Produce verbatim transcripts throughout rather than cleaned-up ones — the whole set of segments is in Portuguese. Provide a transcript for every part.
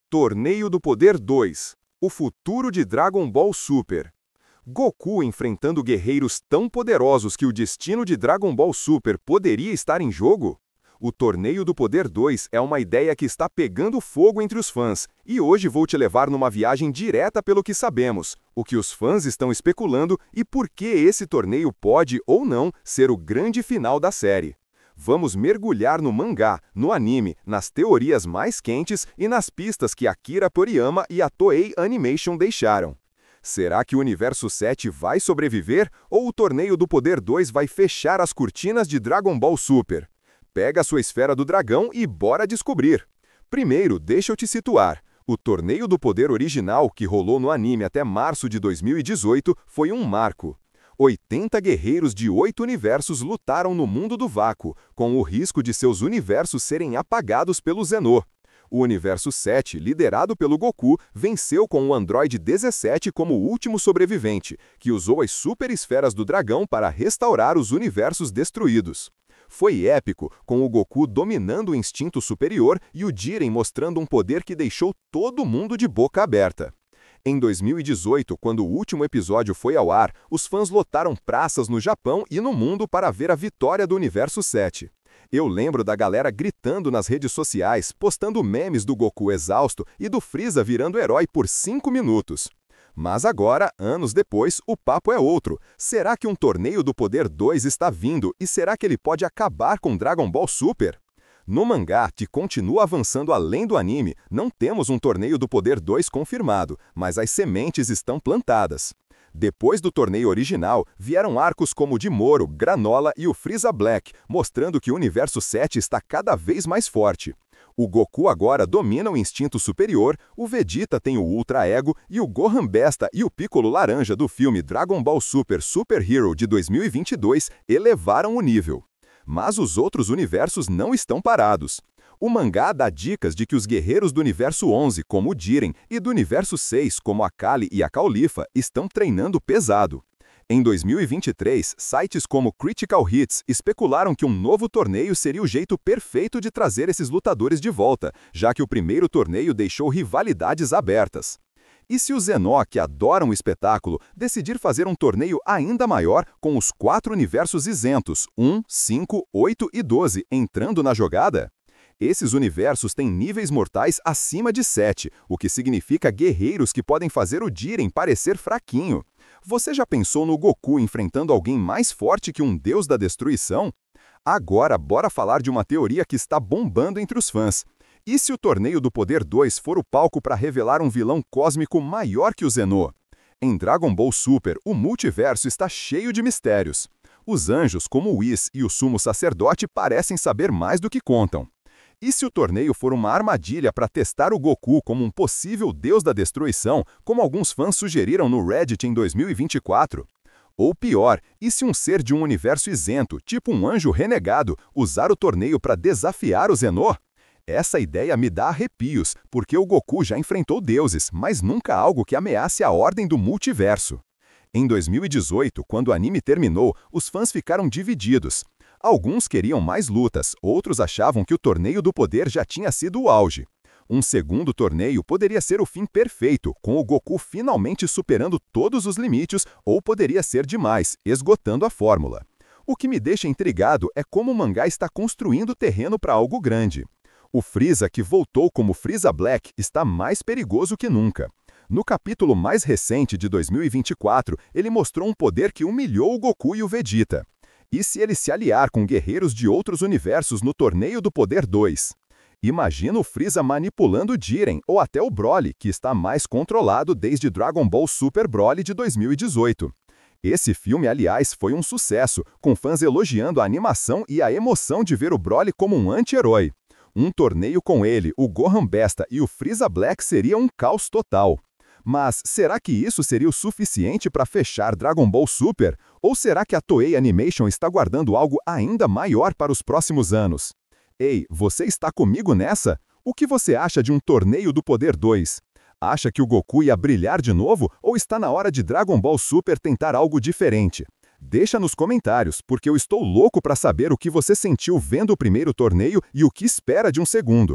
Torneio do Poder dois. O futuro de Dragon Ball Super. Goku enfrentando guerreiros tão poderosos que o destino de Dragon Ball Super poderia estar em jogo? O Torneio do Poder dois é uma ideia que está pegando fogo entre os fãs, e hoje vou te levar numa viagem direta pelo que sabemos, o que os fãs estão especulando e por que esse torneio pode ou não ser o grande final da série. Vamos mergulhar no mangá, no anime, nas teorias mais quentes e nas pistas que Akira Toriyama e a Toei Animation deixaram. Será que o Universo sete vai sobreviver ou o Torneio do Poder dois vai fechar as cortinas de Dragon Ball Super? Pega a sua esfera do dragão e bora descobrir! Primeiro, deixa eu te situar. O Torneio do Poder original, que rolou no anime até março de dois mil e dezoito, foi um marco. oitenta guerreiros de oito universos lutaram no mundo do vácuo, com o risco de seus universos serem apagados pelo Zenô. O Universo sete, liderado pelo Goku, venceu com o Android dezessete como o último sobrevivente, que usou as super esferas do dragão para restaurar os universos destruídos. Foi épico, com o Goku dominando o instinto superior e o Jiren mostrando um poder que deixou todo mundo de boca aberta. Em dois mil e dezoito, quando o último episódio foi ao ar, os fãs lotaram praças no Japão e no mundo para ver a vitória do Universo sete. Eu lembro da galera gritando nas redes sociais, postando memes do Goku exausto e do Freeza virando herói por cinco minutos. Mas agora, anos depois, o papo é outro. Será que um Torneio do Poder dois está vindo e será que ele pode acabar com Dragon Ball Super? No mangá, que continua avançando além do anime, não temos um Torneio do Poder dois confirmado, mas as sementes estão plantadas. Depois do torneio original, vieram arcos como o de Moro, Granola e o Frieza Black, mostrando que o Universo sete está cada vez mais forte. O Goku agora domina o instinto superior, o Vegeta tem o Ultra Ego e o Gohan Besta e o Piccolo Laranja do filme Dragon Ball Super Super Hero de dois mil e vinte e dois elevaram o nível. Mas os outros universos não estão parados. O mangá dá dicas de que os guerreiros do Universo onze, como o Jiren, e do Universo seis, como a Kali e a Caulifa, estão treinando pesado. Em dois mil e vinte e três, sites como Critical Hits especularam que um novo torneio seria o jeito perfeito de trazer esses lutadores de volta, já que o primeiro torneio deixou rivalidades abertas. E se o Zenó, que adoram o espetáculo, decidir fazer um torneio ainda maior com os quatro universos isentos, um, cinco, oito e doze, entrando na jogada? Esses universos têm níveis mortais acima de sete, o que significa guerreiros que podem fazer o Jiren parecer fraquinho. Você já pensou no Goku enfrentando alguém mais forte que um deus da destruição? Agora, bora falar de uma teoria que está bombando entre os fãs. E se o Torneio do Poder dois for o palco para revelar um vilão cósmico maior que o Zenô? Em Dragon Ball Super, o multiverso está cheio de mistérios. Os anjos, como o Whis e o Sumo Sacerdote, parecem saber mais do que contam. E se o torneio for uma armadilha para testar o Goku como um possível deus da destruição, como alguns fãs sugeriram no Reddit em dois mil e vinte e quatro? Ou pior, e se um ser de um universo isento, tipo um anjo renegado, usar o torneio para desafiar o Zenô? Essa ideia me dá arrepios, porque o Goku já enfrentou deuses, mas nunca algo que ameace a ordem do multiverso. Em dois mil e dezoito, quando o anime terminou, os fãs ficaram divididos. Alguns queriam mais lutas, outros achavam que o Torneio do Poder já tinha sido o auge. Um segundo torneio poderia ser o fim perfeito, com o Goku finalmente superando todos os limites, ou poderia ser demais, esgotando a fórmula. O que me deixa intrigado é como o mangá está construindo terreno para algo grande. O Freeza, que voltou como Frieza Black, está mais perigoso que nunca. No capítulo mais recente de dois mil e vinte e quatro, ele mostrou um poder que humilhou o Goku e o Vegeta. E se ele se aliar com guerreiros de outros universos no Torneio do Poder dois? Imagina o Freeza manipulando o Jiren, ou até o Broly, que está mais controlado desde Dragon Ball Super Broly de dois mil e dezoito. Esse filme, aliás, foi um sucesso, com fãs elogiando a animação e a emoção de ver o Broly como um anti-herói. Um torneio com ele, o Gohan Besta e o Frieza Black seria um caos total. Mas será que isso seria o suficiente para fechar Dragon Ball Super? Ou será que a Toei Animation está guardando algo ainda maior para os próximos anos? Ei, você está comigo nessa? O que você acha de um Torneio do Poder dois? Acha que o Goku ia brilhar de novo ou está na hora de Dragon Ball Super tentar algo diferente? Deixa nos comentários, porque eu estou louco para saber o que você sentiu vendo o primeiro torneio e o que espera de um segundo.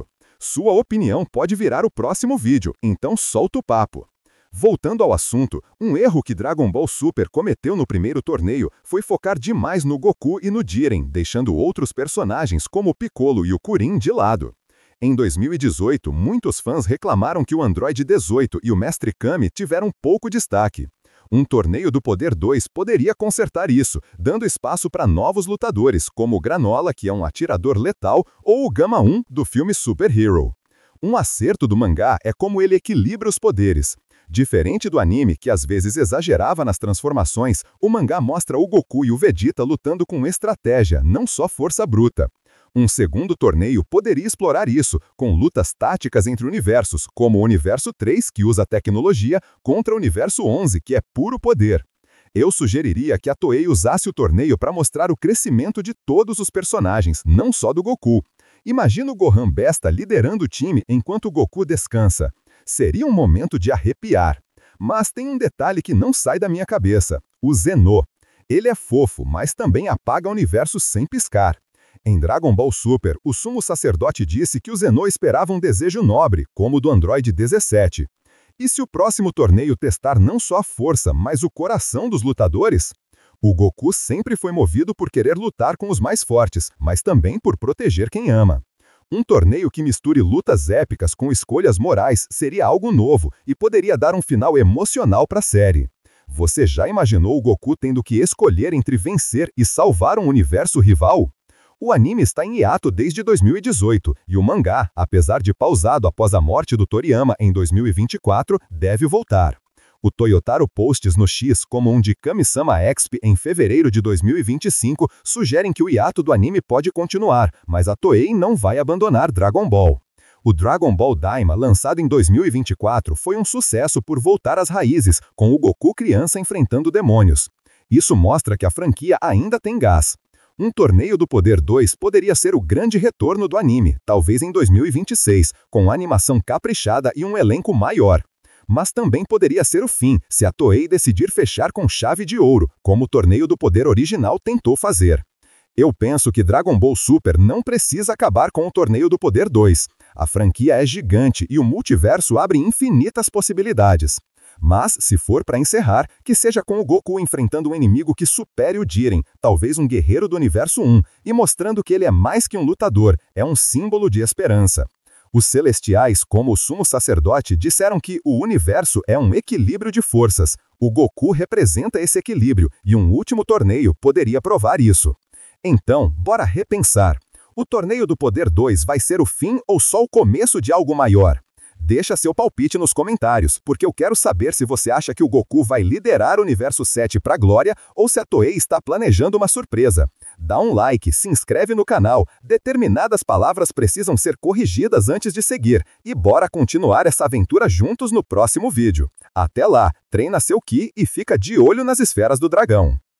Sua opinião pode virar o próximo vídeo, então solta o papo. Voltando ao assunto, um erro que Dragon Ball Super cometeu no primeiro torneio foi focar demais no Goku e no Jiren, deixando outros personagens como o Piccolo e o Kuririn de lado. Em dois mil e dezoito, muitos fãs reclamaram que o Android dezoito e o Mestre Kami tiveram pouco destaque. Um torneio do Poder dois poderia consertar isso, dando espaço para novos lutadores, como o Granola, que é um atirador letal, ou o Gama um, do filme Super Hero. Um acerto do mangá é como ele equilibra os poderes. Diferente do anime, que às vezes exagerava nas transformações, o mangá mostra o Goku e o Vegeta lutando com estratégia, não só força bruta. Um segundo torneio poderia explorar isso, com lutas táticas entre universos, como o Universo três, que usa tecnologia, contra o Universo onze, que é puro poder. Eu sugeriria que a Toei usasse o torneio para mostrar o crescimento de todos os personagens, não só do Goku. Imagina o Gohan Besta liderando o time enquanto o Goku descansa. Seria um momento de arrepiar. Mas tem um detalhe que não sai da minha cabeça: o Zenô. Ele é fofo, mas também apaga o universo sem piscar. Em Dragon Ball Super, o sumo sacerdote disse que o Zenô esperava um desejo nobre, como o do Android dezessete. E se o próximo torneio testar não só a força, mas o coração dos lutadores? O Goku sempre foi movido por querer lutar com os mais fortes, mas também por proteger quem ama. Um torneio que misture lutas épicas com escolhas morais seria algo novo e poderia dar um final emocional para a série. Você já imaginou o Goku tendo que escolher entre vencer e salvar um universo rival? O anime está em hiato desde dois mil e dezoito, e o mangá, apesar de pausado após a morte do Toriyama em dois mil e vinte e quatro, deve voltar. O Toyotaro Posts no X, como um de Kami-sama Exp em fevereiro de dois mil e vinte e cinco, sugerem que o hiato do anime pode continuar, mas a Toei não vai abandonar Dragon Ball. O Dragon Ball Daima, lançado em dois mil e vinte e quatro, foi um sucesso por voltar às raízes, com o Goku criança enfrentando demônios. Isso mostra que a franquia ainda tem gás. Um torneio do Poder dois poderia ser o grande retorno do anime, talvez em dois mil e vinte e seis, com animação caprichada e um elenco maior. Mas também poderia ser o fim, se a Toei decidir fechar com chave de ouro, como o Torneio do Poder original tentou fazer. Eu penso que Dragon Ball Super não precisa acabar com o Torneio do Poder dois. A franquia é gigante e o multiverso abre infinitas possibilidades. Mas, se for para encerrar, que seja com o Goku enfrentando um inimigo que supere o Jiren, talvez um guerreiro do Universo um, e mostrando que ele é mais que um lutador, é um símbolo de esperança. Os Celestiais, como o Sumo Sacerdote, disseram que o universo é um equilíbrio de forças. O Goku representa esse equilíbrio, e um último torneio poderia provar isso. Então, bora repensar. O Torneio do Poder dois vai ser o fim ou só o começo de algo maior? Deixa seu palpite nos comentários, porque eu quero saber se você acha que o Goku vai liderar o Universo sete para a glória ou se a Toei está planejando uma surpresa. Dá um like, se inscreve no canal, determinadas palavras precisam ser corrigidas antes de seguir, e bora continuar essa aventura juntos no próximo vídeo. Até lá, treina seu Ki e fica de olho nas esferas do dragão.